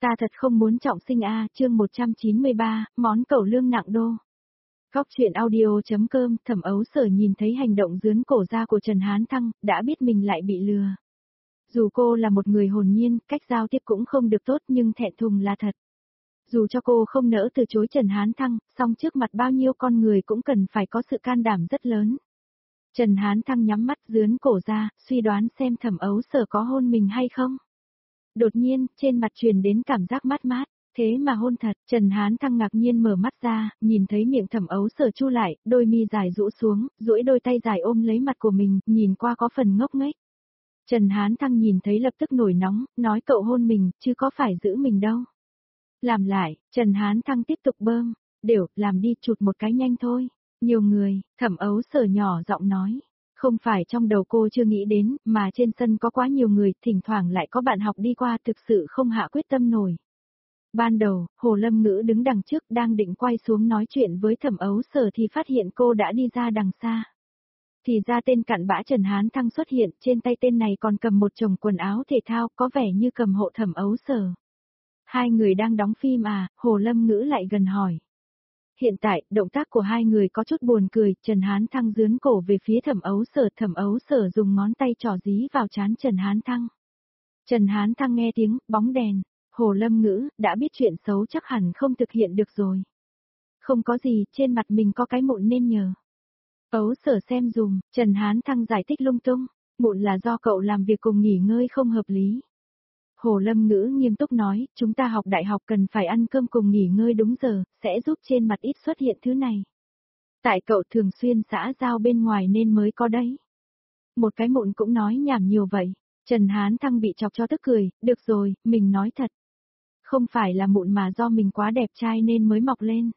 Ta thật không muốn trọng sinh a, chương 193, món cẩu lương nặng đô. Góc truyện audio.com, Thẩm Ấu Sở nhìn thấy hành động giướn cổ ra của Trần Hán Thăng, đã biết mình lại bị lừa. Dù cô là một người hồn nhiên, cách giao tiếp cũng không được tốt nhưng thẹn thùng là thật. Dù cho cô không nỡ từ chối Trần Hán Thăng, song trước mặt bao nhiêu con người cũng cần phải có sự can đảm rất lớn. Trần Hán Thăng nhắm mắt giướn cổ ra, suy đoán xem Thẩm Ấu Sở có hôn mình hay không. Đột nhiên, trên mặt truyền đến cảm giác mát mát, thế mà hôn thật. Trần Hán Thăng ngạc nhiên mở mắt ra, nhìn thấy miệng Thẩm Ấu Sở chu lại, đôi mi dài rũ xuống, duỗi đôi tay dài ôm lấy mặt của mình, nhìn qua có phần ngốc nghếch. Trần Hán Thăng nhìn thấy lập tức nổi nóng, nói cậu hôn mình, chứ có phải giữ mình đâu. Làm lại, Trần Hán Thăng tiếp tục bơm, đều, làm đi, chụt một cái nhanh thôi. Nhiều người, Thẩm Ấu Sở nhỏ giọng nói. Không phải trong đầu cô chưa nghĩ đến, mà trên sân có quá nhiều người, thỉnh thoảng lại có bạn học đi qua, thực sự không hạ quyết tâm nổi. Ban đầu, Hồ Lâm Ngữ đứng đằng trước đang định quay xuống nói chuyện với Thẩm Ấu Sở thì phát hiện cô đã đi ra đằng xa. Thì ra tên cặn bã Trần Hán Thăng xuất hiện, trên tay tên này còn cầm một chồng quần áo thể thao, có vẻ như cầm hộ Thẩm Ấu Sở. Hai người đang đóng phim à, Hồ Lâm Ngữ lại gần hỏi. Hiện tại, động tác của hai người có chút buồn cười, Trần Hán Thăng giướn cổ về phía Thẩm Ấu Sở dùng ngón tay trỏ dí vào trán Trần Hán Thăng. Trần Hán Thăng nghe tiếng, bóng đèn, Hồ Lâm Ngữ, đã biết chuyện xấu chắc hẳn không thực hiện được rồi. Không có gì, trên mặt mình có cái mụn nên nhờ. Ấu Sở xem dùm, Trần Hán Thăng giải thích lung tung, mụn là do cậu làm việc cùng nghỉ ngơi không hợp lý. Hồ Lâm Ngữ nghiêm túc nói, chúng ta học đại học cần phải ăn cơm cùng nghỉ ngơi đúng giờ, sẽ giúp trên mặt ít xuất hiện thứ này. Tại cậu thường xuyên xã giao bên ngoài nên mới có đấy. Một cái mụn cũng nói nhảm nhiều vậy. Trần Hán Thăng bị chọc cho tức cười, được rồi, mình nói thật. Không phải là mụn mà do mình quá đẹp trai nên mới mọc lên.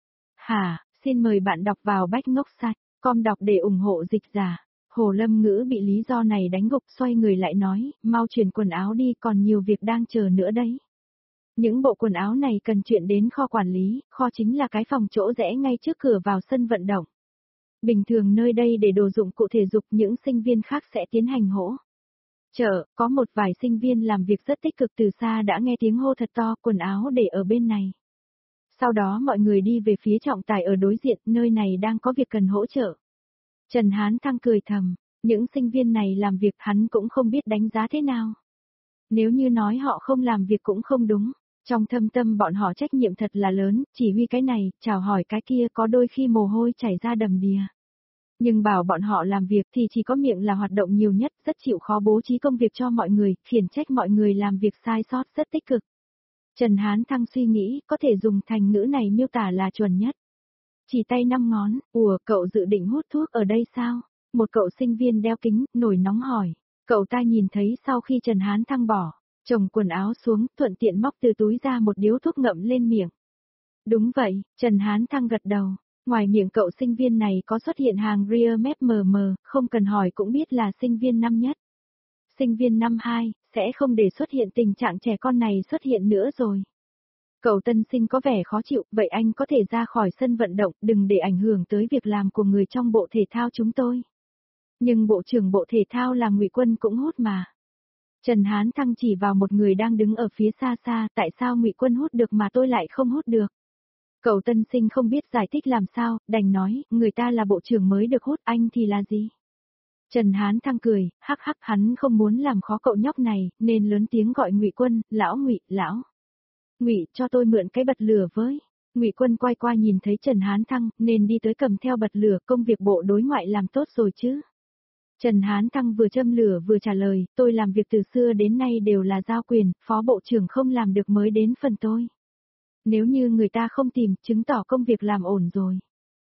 Hả, xin mời bạn đọc vào Bách Ngốc Sạch, com đọc để ủng hộ dịch giả. Hồ Lâm Ngữ bị lý do này đánh gục, xoay người lại nói, mau chuyển quần áo đi, còn nhiều việc đang chờ nữa đấy. Những bộ quần áo này cần chuyển đến kho quản lý, kho chính là cái phòng chỗ rẽ ngay trước cửa vào sân vận động. Bình thường nơi đây để đồ dụng cụ thể dục, những sinh viên khác sẽ tiến hành hỗ trợ, có một vài sinh viên làm việc rất tích cực từ xa đã nghe tiếng hô thật to, quần áo để ở bên này. Sau đó mọi người đi về phía trọng tài ở đối diện, nơi này đang có việc cần hỗ trợ. Trần Hán Thăng cười thầm, những sinh viên này làm việc hắn cũng không biết đánh giá thế nào. Nếu như nói họ không làm việc cũng không đúng, trong thâm tâm bọn họ trách nhiệm thật là lớn, chỉ huy cái này, chào hỏi cái kia, có đôi khi mồ hôi chảy ra đầm đìa. Nhưng bảo bọn họ làm việc thì chỉ có miệng là hoạt động nhiều nhất, rất chịu khó bố trí công việc cho mọi người, khiển trách mọi người làm việc sai sót rất tích cực. Trần Hán Thăng suy nghĩ, có thể dùng thành ngữ này miêu tả là chuẩn nhất. Chỉ tay 5 ngón, cậu dự định hút thuốc ở đây sao? Một cậu sinh viên đeo kính, nổi nóng hỏi. Cậu ta nhìn thấy sau khi Trần Hán Thăng bỏ chồng quần áo xuống, thuận tiện móc từ túi ra một điếu thuốc ngậm lên miệng. Đúng vậy, Trần Hán Thăng gật đầu. Ngoài miệng cậu sinh viên này có xuất hiện hàng rear mép mờ mờ, không cần hỏi cũng biết là sinh viên năm nhất. Sinh viên năm 2, sẽ không để xuất hiện tình trạng trẻ con này xuất hiện nữa rồi. Cậu tân sinh có vẻ khó chịu, vậy anh có thể ra khỏi sân vận động, đừng để ảnh hưởng tới việc làm của người trong bộ thể thao chúng tôi. Nhưng bộ trưởng bộ thể thao là Ngụy Quân cũng hút mà. Trần Hán Thăng chỉ vào một người đang đứng ở phía xa xa, tại sao Ngụy Quân hút được mà tôi lại không hút được? Cậu tân sinh không biết giải thích làm sao, đành nói, người ta là bộ trưởng mới được hút, anh thì là gì? Trần Hán Thăng cười, hắc hắc, hắn không muốn làm khó cậu nhóc này, nên lớn tiếng gọi Ngụy Quân, lão Ngụy, lão. Ngụy, cho tôi mượn cái bật lửa với. Ngụy Quân quay qua nhìn thấy Trần Hán Thăng, nên đi tới cầm theo bật lửa, công việc bộ đối ngoại làm tốt rồi chứ. Trần Hán Thăng vừa châm lửa vừa trả lời, tôi làm việc từ xưa đến nay đều là giao quyền, phó bộ trưởng không làm được mới đến phần tôi. Nếu như người ta không tìm, chứng tỏ công việc làm ổn rồi.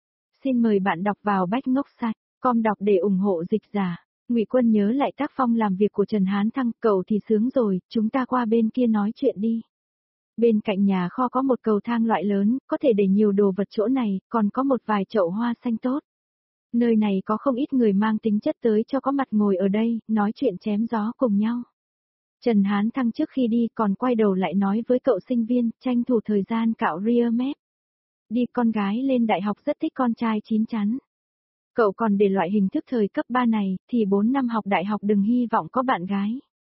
Xin mời bạn đọc vào Bách Ngốc Sạch, com đọc để ủng hộ dịch giả. Ngụy Quân nhớ lại tác phong làm việc của Trần Hán Thăng, cậu thì sướng rồi, chúng ta qua bên kia nói chuyện đi. Bên cạnh nhà kho có một cầu thang loại lớn, có thể để nhiều đồ vật chỗ này, còn có một vài chậu hoa xanh tốt. Nơi này có không ít người mang tính chất tới cho có mặt ngồi ở đây, nói chuyện chém gió cùng nhau. Trần Hán Thăng trước khi đi còn quay đầu lại nói với cậu sinh viên, tranh thủ thời gian cạo rear mép. Đi, con gái lên đại học rất thích con trai chín chắn. Cậu còn để loại hình thức thời cấp 3 này, thì 4 năm học đại học đừng hy vọng có bạn gái.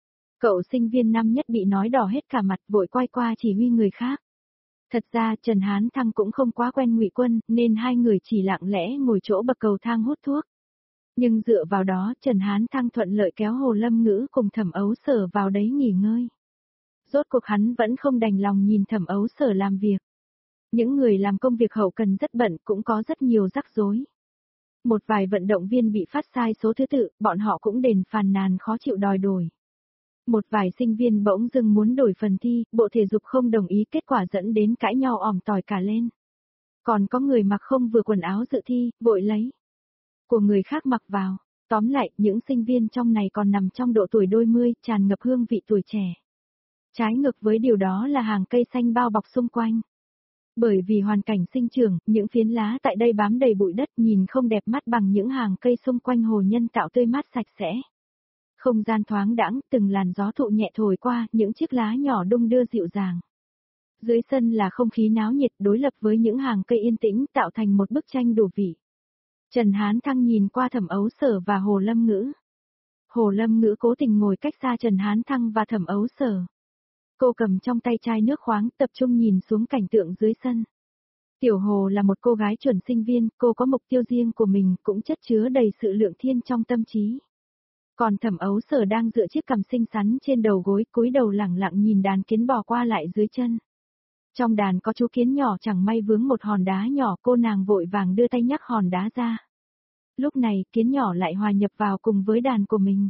Cậu sinh viên năm nhất bị nói đỏ hết cả mặt, vội quay qua chỉ huy người khác. Thật ra Trần Hán Thăng cũng không quá quen Ngụy Quân, nên hai người chỉ lặng lẽ ngồi chỗ bậc cầu thang hút thuốc. Nhưng dựa vào đó Trần Hán Thăng thuận lợi kéo Hồ Lâm Ngữ cùng Thẩm Ấu Sở vào đấy nghỉ ngơi. Rốt cuộc hắn vẫn không đành lòng nhìn Thẩm Ấu Sở làm việc. Những người làm công việc hậu cần rất bận, cũng có rất nhiều rắc rối. Một vài vận động viên bị phát sai số thứ tự, bọn họ cũng đền phàn nàn khó chịu đòi đổi. Một vài sinh viên bỗng dưng muốn đổi phần thi, bộ thể dục không đồng ý, kết quả dẫn đến cãi nhau ỏm tỏi cả lên. Còn có người mặc không vừa quần áo dự thi, vội lấy của người khác mặc vào. Tóm lại, những sinh viên trong này còn nằm trong độ tuổi đôi mươi, tràn ngập hương vị tuổi trẻ. Trái ngược với điều đó là hàng cây xanh bao bọc xung quanh. Bởi vì hoàn cảnh sinh trưởng, những phiến lá tại đây bám đầy bụi đất, nhìn không đẹp mắt bằng những hàng cây xung quanh hồ nhân tạo tươi mát sạch sẽ. Không gian thoáng đãng, từng làn gió thụ nhẹ thổi qua, những chiếc lá nhỏ đung đưa dịu dàng. Dưới sân là không khí náo nhiệt đối lập với những hàng cây yên tĩnh, tạo thành một bức tranh đủ vị. Trần Hán Thăng nhìn qua Thẩm Ấu Sở và Hồ Lâm Ngữ. Hồ Lâm Ngữ cố tình ngồi cách xa Trần Hán Thăng và Thẩm Ấu Sở. Cô cầm trong tay chai nước khoáng, tập trung nhìn xuống cảnh tượng dưới sân. Tiểu Hồ là một cô gái chuẩn sinh viên, cô có mục tiêu riêng của mình, cũng chất chứa đầy sự lượng thiên trong tâm trí. Còn Thẩm Ấu Sở đang dựa chiếc cằm xinh xắn trên đầu gối, cúi đầu lẳng lặng nhìn đàn kiến bò qua lại dưới chân. Trong đàn có chú kiến nhỏ chẳng may vướng một hòn đá nhỏ, cô nàng vội vàng đưa tay nhắc hòn đá ra. Lúc này, kiến nhỏ lại hòa nhập vào cùng với đàn của mình.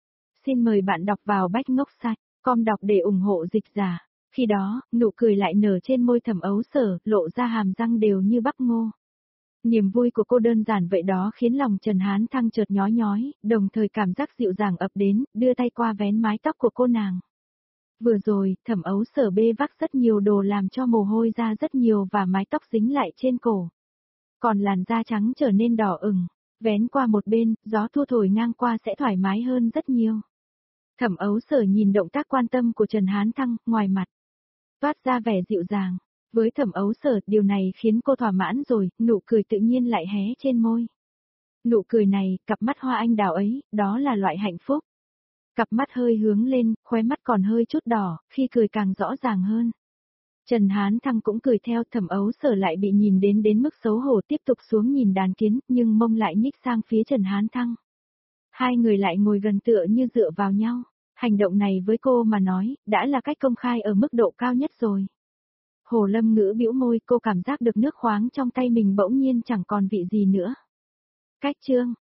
Xin mời bạn đọc vào Bách Ngốc Site, com đọc để ủng hộ dịch giả. Khi đó, nụ cười lại nở trên môi Thẩm Ấu Sở, lộ ra hàm răng đều như bắp ngô. Niềm vui của cô đơn giản vậy đó khiến lòng Trần Hán Thăng chợt nhói nhói, đồng thời cảm giác dịu dàng ập đến, đưa tay qua vén mái tóc của cô nàng. Vừa rồi, Thẩm Ấu Sở bê vác rất nhiều đồ làm cho mồ hôi ra rất nhiều và mái tóc dính lại trên cổ. Còn làn da trắng trở nên đỏ ửng, vén qua một bên, gió thu thổi ngang qua sẽ thoải mái hơn rất nhiều. Thẩm Ấu Sở nhìn động tác quan tâm của Trần Hán Thăng, ngoài mặt toát ra vẻ dịu dàng. Với Thẩm Ấu Sở, điều này khiến cô thỏa mãn rồi, nụ cười tự nhiên lại hé trên môi. Nụ cười này, cặp mắt hoa anh đào ấy, đó là loại hạnh phúc. Cặp mắt hơi hướng lên, khóe mắt còn hơi chút đỏ, khi cười càng rõ ràng hơn. Trần Hán Thăng cũng cười theo, Thẩm Ấu Sở lại bị nhìn đến mức xấu hổ, tiếp tục xuống nhìn đàn kiến, nhưng mông lại nhích sang phía Trần Hán Thăng. Hai người lại ngồi gần tựa như dựa vào nhau. Hành động này với cô mà nói, đã là cách công khai ở mức độ cao nhất rồi. Hồ Lâm Ngữ bĩu môi, cô cảm giác được nước khoáng trong tay mình bỗng nhiên chẳng còn vị gì nữa. Cách chương